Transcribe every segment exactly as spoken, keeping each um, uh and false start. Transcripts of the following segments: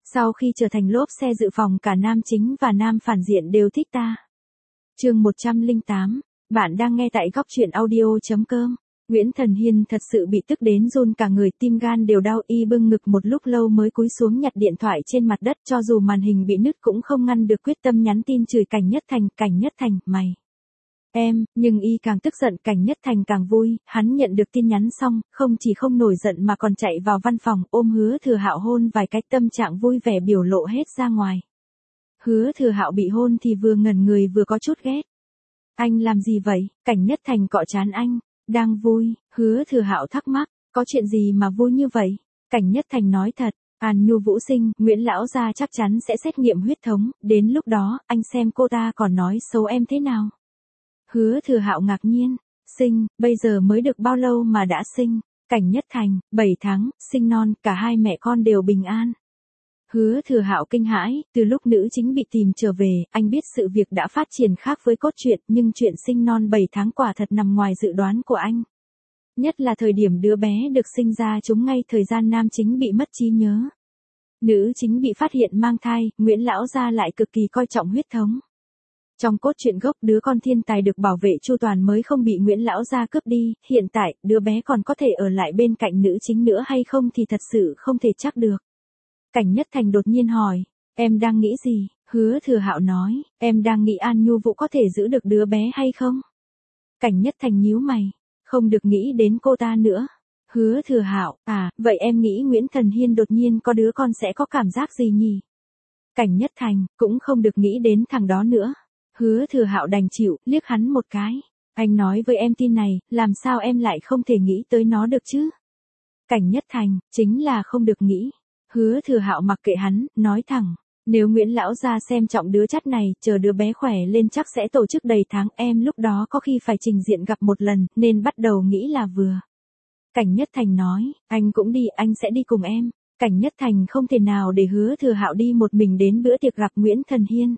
Sau khi trở thành lốp xe dự phòng cả nam chính và nam phản diện đều thích ta. Chương một trăm lẻ tám, bạn đang nghe tại góc truyện audio chấm com. Nguyễn Thần Hiên thật sự bị tức đến run cả người, tim gan đều đau, y bưng ngực một lúc lâu mới cúi xuống nhặt điện thoại trên mặt đất, cho dù màn hình bị nứt cũng không ngăn được quyết tâm nhắn tin chửi Cảnh Nhất Thành, Cảnh Nhất Thành, mày. Em, nhưng y càng tức giận Cảnh Nhất Thành càng vui, hắn nhận được tin nhắn xong, không chỉ không nổi giận mà còn chạy vào văn phòng, ôm Hứa Thừa Hạo hôn vài cái, tâm trạng vui vẻ biểu lộ hết ra ngoài. Hứa Thừa Hạo bị hôn thì vừa ngẩn người vừa có chút ghét. Anh làm gì vậy? Cảnh Nhất Thành cọ trán anh. Đang vui. Hứa Thừa Hạo thắc mắc, có chuyện gì mà vui như vậy? Cảnh Nhất Thành nói thật, An Nhu Vũ sinh, Nguyễn lão gia chắc chắn sẽ xét nghiệm huyết thống, đến lúc đó, anh xem cô ta còn nói xấu em thế nào. Hứa Thừa Hạo ngạc nhiên, sinh, bây giờ mới được bao lâu mà đã sinh? Cảnh Nhất Thành, bảy tháng, sinh non, cả hai mẹ con đều bình an. Hứa Thừa Hạo kinh hãi, từ lúc nữ chính bị tìm trở về, anh biết sự việc đã phát triển khác với cốt truyện, nhưng chuyện sinh non bảy tháng quả thật nằm ngoài dự đoán của anh. Nhất là thời điểm đứa bé được sinh ra trúng ngay thời gian nam chính bị mất trí nhớ. Nữ chính bị phát hiện mang thai, Nguyễn lão gia lại cực kỳ coi trọng huyết thống. Trong cốt truyện gốc, đứa con thiên tài được bảo vệ chu toàn mới không bị Nguyễn lão gia cướp đi, hiện tại, đứa bé còn có thể ở lại bên cạnh nữ chính nữa hay không thì thật sự không thể chắc được. Cảnh Nhất Thành đột nhiên hỏi, em đang nghĩ gì? Hứa Thừa Hạo nói, em đang nghĩ An Nhu Vũ có thể giữ được đứa bé hay không? Cảnh Nhất Thành nhíu mày, không được nghĩ đến cô ta nữa. Hứa Thừa Hạo, à, vậy em nghĩ Nguyễn Thần Hiên đột nhiên có đứa con sẽ có cảm giác gì nhỉ? Cảnh Nhất Thành, cũng không được nghĩ đến thằng đó nữa. Hứa Thừa Hạo đành chịu, liếc hắn một cái. Anh nói với em tin này, làm sao em lại không thể nghĩ tới nó được chứ? Cảnh Nhất Thành, chính là không được nghĩ. Hứa Thừa Hạo mặc kệ hắn, nói thẳng, nếu Nguyễn lão gia xem trọng đứa chắt này, chờ đứa bé khỏe lên chắc sẽ tổ chức đầy tháng, em lúc đó có khi phải trình diện gặp một lần, nên bắt đầu nghĩ là vừa. Cảnh Nhất Thành nói, anh cũng đi, anh sẽ đi cùng em. Cảnh Nhất Thành không thể nào để Hứa Thừa Hạo đi một mình đến bữa tiệc gặp Nguyễn Thần Hiên.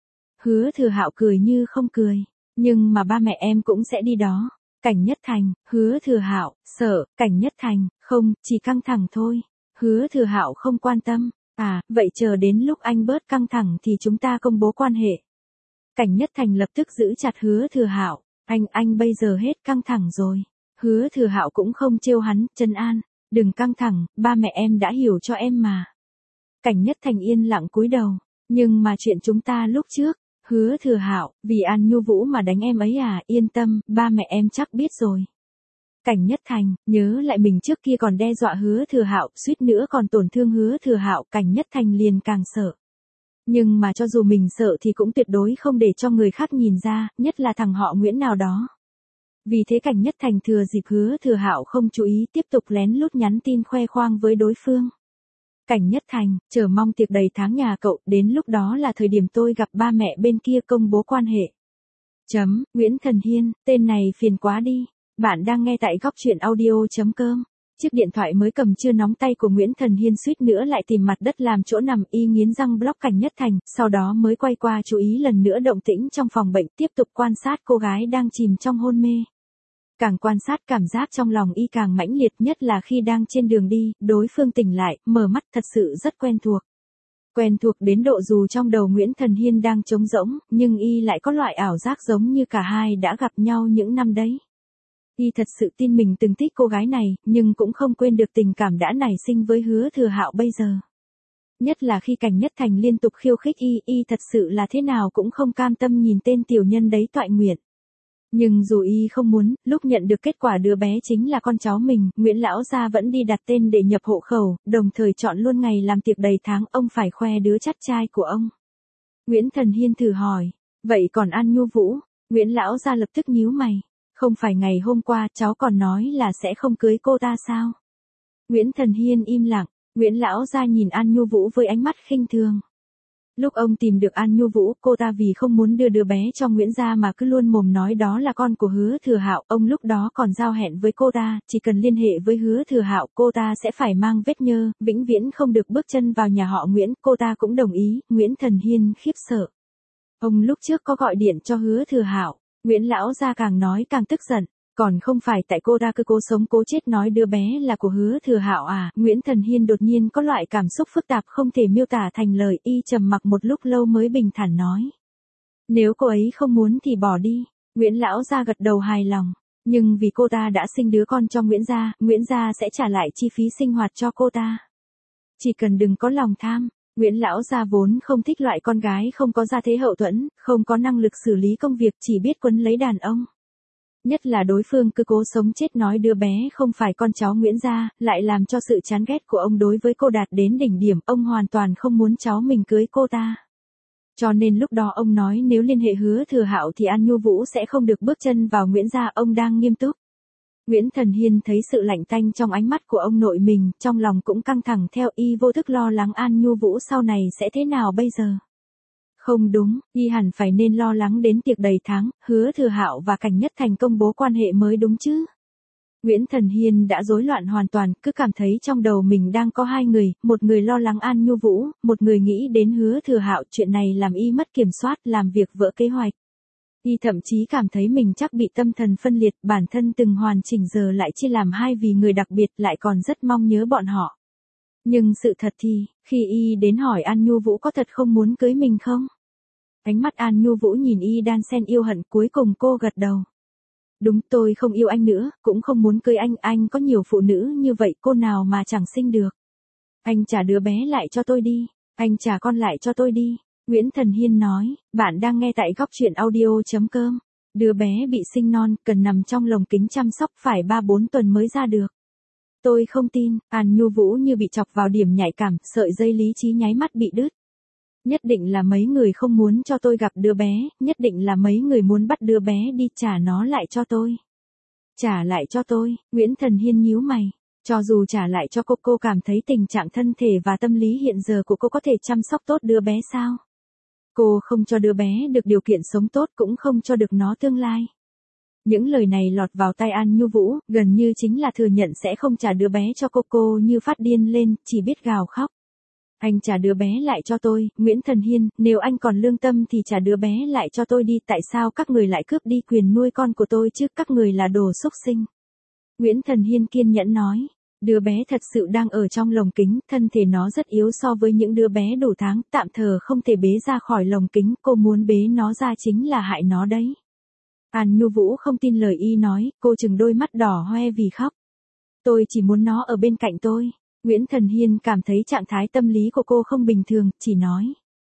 Hứa Thừa Hạo cười như không cười, nhưng mà ba mẹ em cũng sẽ đi đó. Cảnh Nhất Thành, Hứa Thừa Hạo, sợ, Cảnh Nhất Thành, không, chỉ căng thẳng thôi. Hứa Thừa Hạo không quan tâm, à, vậy chờ đến lúc anh bớt căng thẳng thì chúng ta công bố quan hệ. Cảnh Nhất Thành lập tức giữ chặt Hứa Thừa Hạo, anh, anh bây giờ hết căng thẳng rồi. Hứa Thừa Hạo cũng không trêu hắn, trấn an, đừng căng thẳng, ba mẹ em đã hiểu cho em mà. Cảnh Nhất Thành yên lặng cúi đầu, nhưng mà chuyện chúng ta lúc trước, Hứa Thừa Hạo, vì An Nhu Vũ mà đánh em ấy à, yên tâm, ba mẹ em chắc biết rồi. Cảnh Nhất Thành, nhớ lại mình trước kia còn đe dọa Hứa Thừa Hạo, suýt nữa còn tổn thương Hứa Thừa Hạo, Cảnh Nhất Thành liền càng sợ. Nhưng mà cho dù mình sợ thì cũng tuyệt đối không để cho người khác nhìn ra, nhất là thằng họ Nguyễn nào đó. Vì thế Cảnh Nhất Thành thừa dịp Hứa Thừa Hạo không chú ý tiếp tục lén lút nhắn tin khoe khoang với đối phương. Cảnh Nhất Thành, chờ mong tiệc đầy tháng nhà cậu, đến lúc đó là thời điểm tôi gặp ba mẹ bên kia công bố quan hệ. Chấm, Nguyễn Thần Hiên, tên này phiền quá đi. Bạn đang nghe tại góc truyện audio chấm com. Chiếc điện thoại mới cầm chưa nóng tay của Nguyễn Thần Hiên suýt nữa lại tìm mặt đất làm chỗ nằm, y nghiến răng block Cảnh Nhất Thành, sau đó mới quay qua chú ý lần nữa động tĩnh trong phòng bệnh, tiếp tục quan sát cô gái đang chìm trong hôn mê. Càng quan sát cảm giác trong lòng y càng mãnh liệt, nhất là khi đang trên đường đi, đối phương tỉnh lại, mở mắt thật sự rất quen thuộc. Quen thuộc đến độ dù trong đầu Nguyễn Thần Hiên đang trống rỗng, nhưng y lại có loại ảo giác giống như cả hai đã gặp nhau những năm đấy. Y thật sự tin mình từng thích cô gái này, nhưng cũng không quên được tình cảm đã nảy sinh với Hứa Thừa Hạo bây giờ. Nhất là khi Cảnh Nhất Thành liên tục khiêu khích y, y thật sự là thế nào cũng không cam tâm nhìn tên tiểu nhân đấy toại nguyện. Nhưng dù y không muốn, lúc nhận được kết quả đứa bé chính là con cháu mình, Nguyễn lão gia vẫn đi đặt tên để nhập hộ khẩu, đồng thời chọn luôn ngày làm tiệc đầy tháng, ông phải khoe đứa chắt trai của ông. Nguyễn Thần Hiên thử hỏi, vậy còn An Nhu Vũ? Nguyễn lão gia lập tức nhíu mày. Không phải ngày hôm qua cháu còn nói là sẽ không cưới cô ta sao? Nguyễn Thần Hiên im lặng, Nguyễn lão gia nhìn An Nhu Vũ với ánh mắt khinh thường. Lúc ông tìm được An Nhu Vũ, cô ta vì không muốn đưa đứa bé cho Nguyễn gia mà cứ luôn mồm nói đó là con của Hứa Thừa Hạo, ông lúc đó còn giao hẹn với cô ta, chỉ cần liên hệ với Hứa Thừa Hạo, cô ta sẽ phải mang vết nhơ, vĩnh viễn không được bước chân vào nhà họ Nguyễn, cô ta cũng đồng ý. Nguyễn Thần Hiên khiếp sợ. Ông lúc trước có gọi điện cho Hứa Thừa Hạo. Nguyễn lão gia càng nói càng tức giận, Còn không phải tại cô ta cứ cố sống cố chết nói đứa bé là của Hứa Thừa Hạo à? Nguyễn Thần Hiên đột nhiên có loại cảm xúc phức tạp không thể miêu tả thành lời, y trầm mặc một lúc lâu mới bình thản nói. Nếu cô ấy không muốn thì bỏ đi. Nguyễn lão gia gật đầu hài lòng. Nhưng vì cô ta đã sinh đứa con cho Nguyễn gia, Nguyễn gia sẽ trả lại chi phí sinh hoạt cho cô ta. Chỉ cần đừng có lòng tham. Nguyễn lão gia vốn không thích loại con gái không có gia thế hậu thuẫn, không có năng lực xử lý công việc, chỉ biết quấn lấy đàn ông. Nhất là đối phương cứ cố sống chết nói đứa bé không phải con cháu Nguyễn gia, lại làm cho sự chán ghét của ông đối với cô đạt đến đỉnh điểm, ông hoàn toàn không muốn cháu mình cưới cô ta. Cho nên lúc đó ông nói nếu liên hệ Hứa Thừa Hạo thì An Nhu Vũ sẽ không được bước chân vào Nguyễn gia, ông đang nghiêm túc. Nguyễn Thần Hiên thấy sự lạnh tanh trong ánh mắt của ông nội mình, trong lòng cũng căng thẳng theo, y vô thức lo lắng An Nhu Vũ sau này sẽ thế nào bây giờ. Không đúng, y hẳn phải nên lo lắng đến tiệc đầy tháng, Hứa Thừa Hạo và Cảnh Nhất Thành công bố quan hệ mới đúng chứ. Nguyễn Thần Hiên đã rối loạn hoàn toàn, cứ cảm thấy trong đầu mình đang có hai người, một người lo lắng An Nhu Vũ, một người nghĩ đến Hứa Thừa Hạo, chuyện này làm y mất kiểm soát, làm việc vỡ kế hoạch. Y thậm chí cảm thấy mình chắc bị tâm thần phân liệt, bản thân từng hoàn chỉnh giờ lại chia làm hai vì người đặc biệt, lại còn rất mong nhớ bọn họ. Nhưng sự thật thì, khi y đến hỏi An Nhu Vũ có thật không muốn cưới mình không? Ánh mắt An Nhu Vũ nhìn y đan xen yêu hận, cuối cùng cô gật đầu. Đúng, tôi không yêu anh nữa, cũng không muốn cưới anh, anh có nhiều phụ nữ như vậy, cô nào mà chẳng sinh được. Anh trả đứa bé lại cho tôi đi, anh trả con lại cho tôi đi. Nguyễn Thần Hiên nói, bạn đang nghe tại góc truyện audio chấm com. Đứa bé bị sinh non, cần nằm trong lồng kính chăm sóc, phải ba bốn tuần mới ra được. Tôi không tin. An Nhu Vũ như bị chọc vào điểm nhạy cảm, sợi dây lý trí nháy mắt bị đứt. Nhất định là mấy người không muốn cho tôi gặp đứa bé, nhất định là mấy người muốn bắt đứa bé đi, trả nó lại cho tôi. Trả lại cho tôi, Nguyễn Thần Hiên nhíu mày. Cho dù trả lại cho cô, cô cảm thấy tình trạng thân thể và tâm lý hiện giờ của cô có thể chăm sóc tốt đứa bé sao? Cô không cho đứa bé được điều kiện sống tốt, cũng không cho được nó tương lai. Những lời này lọt vào tai An Nhu Vũ, gần như chính là thừa nhận sẽ không trả đứa bé cho cô. Cô như phát điên lên, chỉ biết gào khóc. Anh trả đứa bé lại cho tôi, Nguyễn Thần Hiên, nếu anh còn lương tâm thì trả đứa bé lại cho tôi đi, tại sao các người lại cướp đi quyền nuôi con của tôi chứ, các người là đồ xúc sinh. Nguyễn Thần Hiên kiên nhẫn nói, đứa bé thật sự đang ở trong lồng kính, thân thể nó rất yếu so với những đứa bé đủ tháng, tạm thời không thể bế ra khỏi lồng kính, cô muốn bế nó ra chính là hại nó đấy. An Nhu Vũ không tin lời y nói, cô trừng đôi mắt đỏ hoe vì khóc. Tôi chỉ muốn nó ở bên cạnh tôi. Nguyễn Thần Hiên cảm thấy trạng thái tâm lý của cô không bình thường, chỉ nói.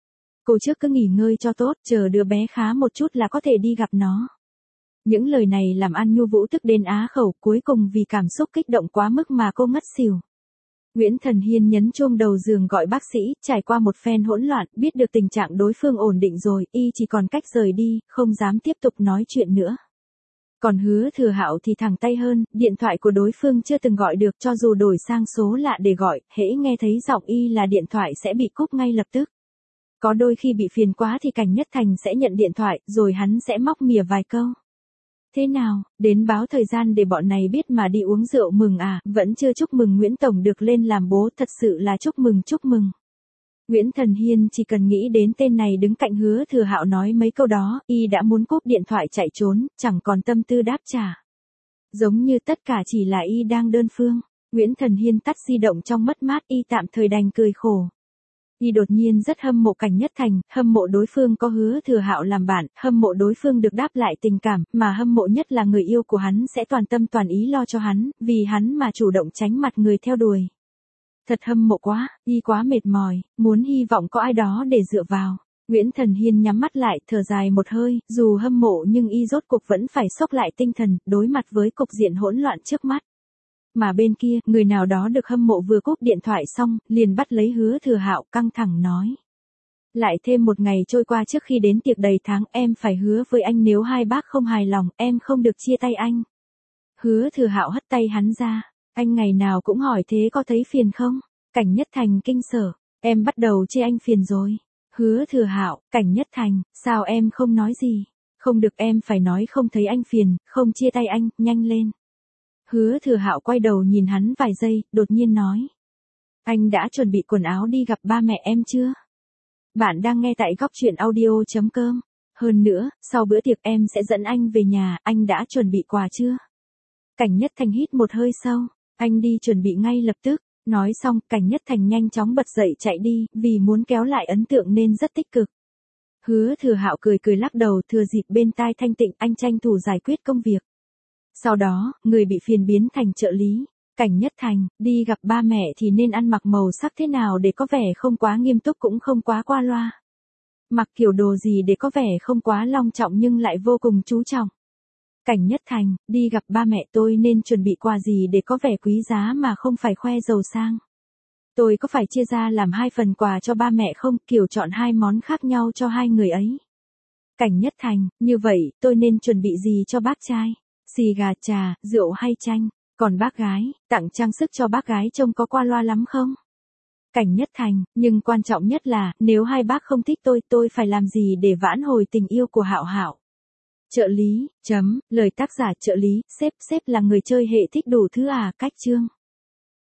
Cô trước cứ nghỉ ngơi cho tốt, chờ đứa bé khá một chút là có thể đi gặp nó. Những lời này làm An Nhu Vũ tức đến á khẩu, cuối cùng vì cảm xúc kích động quá mức mà cô ngất xỉu. Nguyễn Thần Hiên nhấn chuông đầu giường gọi bác sĩ, trải qua một phen hỗn loạn, biết được tình trạng đối phương ổn định rồi, y chỉ còn cách rời đi, không dám tiếp tục nói chuyện nữa. Còn Hứa Thừa Hạo thì thẳng tay hơn, điện thoại của đối phương chưa từng gọi được, cho dù đổi sang số lạ để gọi, hễ nghe thấy giọng y là điện thoại sẽ bị cúp ngay lập tức. Có đôi khi bị phiền quá thì Cảnh Nhất Thành sẽ nhận điện thoại, rồi hắn sẽ móc mỉa vài câu. Thế nào, đến báo thời gian để bọn này biết mà đi uống rượu mừng à, vẫn chưa chúc mừng Nguyễn Tổng được lên làm bố, thật sự là chúc mừng chúc mừng. Nguyễn Thần Hiên chỉ cần nghĩ đến tên này đứng cạnh Hứa Thừa Hạo nói mấy câu đó, y đã muốn cúp điện thoại chạy trốn, chẳng còn tâm tư đáp trả. Giống như tất cả chỉ là y đang đơn phương. Nguyễn Thần Hiên tắt di động trong mất mát, y tạm thời đành cười khổ. Y đột nhiên rất hâm mộ Cảnh Nhất Thành, hâm mộ đối phương có Hứa Thừa Hạo làm bạn, hâm mộ đối phương được đáp lại tình cảm, mà hâm mộ nhất là người yêu của hắn sẽ toàn tâm toàn ý lo cho hắn, vì hắn mà chủ động tránh mặt người theo đuổi. Thật hâm mộ quá, y quá mệt mỏi, muốn hy vọng có ai đó để dựa vào. Nguyễn Thần Hiên nhắm mắt lại, thở dài một hơi, dù hâm mộ nhưng y rốt cuộc vẫn phải xốc lại tinh thần, đối mặt với cục diện hỗn loạn trước mắt. Mà bên kia, người nào đó được hâm mộ vừa cúp điện thoại xong, liền bắt lấy Hứa Thừa Hạo, căng thẳng nói. Lại thêm một ngày trôi qua trước khi đến tiệc đầy tháng, em phải hứa với anh nếu hai bác không hài lòng, em không được chia tay anh. Hứa Thừa Hạo hất tay hắn ra. Anh ngày nào cũng hỏi thế có thấy phiền không? Cảnh Nhất Thành kinh sở, em bắt đầu chê anh phiền rồi. Hứa Thừa Hạo, Cảnh Nhất Thành, sao em không nói gì? Không được, em phải nói không thấy anh phiền, không chia tay anh, nhanh lên. Hứa Thừa Hạo quay đầu nhìn hắn vài giây, đột nhiên nói. Anh đã chuẩn bị quần áo đi gặp ba mẹ em chưa? Bạn đang nghe tại góc truyện audio chấm com. Hơn nữa, sau bữa tiệc em sẽ dẫn anh về nhà, anh đã chuẩn bị quà chưa? Cảnh Nhất Thành hít một hơi sâu, anh đi chuẩn bị ngay lập tức. Nói xong, Cảnh Nhất Thành nhanh chóng bật dậy chạy đi, vì muốn kéo lại ấn tượng nên rất tích cực. Hứa Thừa Hạo cười cười lắc đầu, thừa dịp bên tai thanh tịnh, anh tranh thủ giải quyết công việc. Sau đó, người bị phiền biến thành trợ lý. Cảnh Nhất Thành, đi gặp ba mẹ thì nên ăn mặc màu sắc thế nào để có vẻ không quá nghiêm túc cũng không quá qua loa. Mặc kiểu đồ gì để có vẻ không quá long trọng nhưng lại vô cùng chú trọng. Cảnh Nhất Thành, đi gặp ba mẹ tôi nên chuẩn bị quà gì để có vẻ quý giá mà không phải khoe giàu sang. Tôi có phải chia ra làm hai phần quà cho ba mẹ không, kiểu chọn hai món khác nhau cho hai người ấy. Cảnh Nhất Thành, như vậy, tôi nên chuẩn bị gì cho bác trai? Xì gà, trà, rượu hay chanh? Còn bác gái, tặng trang sức cho bác gái trông có qua loa lắm không? Cảnh Nhất Thành, nhưng quan trọng nhất là, nếu hai bác không thích tôi, tôi phải làm gì để vãn hồi tình yêu của Hạo Hạo? Trợ lý, chấm, lời tác giả trợ lý, sếp, sếp là người chơi hệ thích đủ thứ à, cách chương.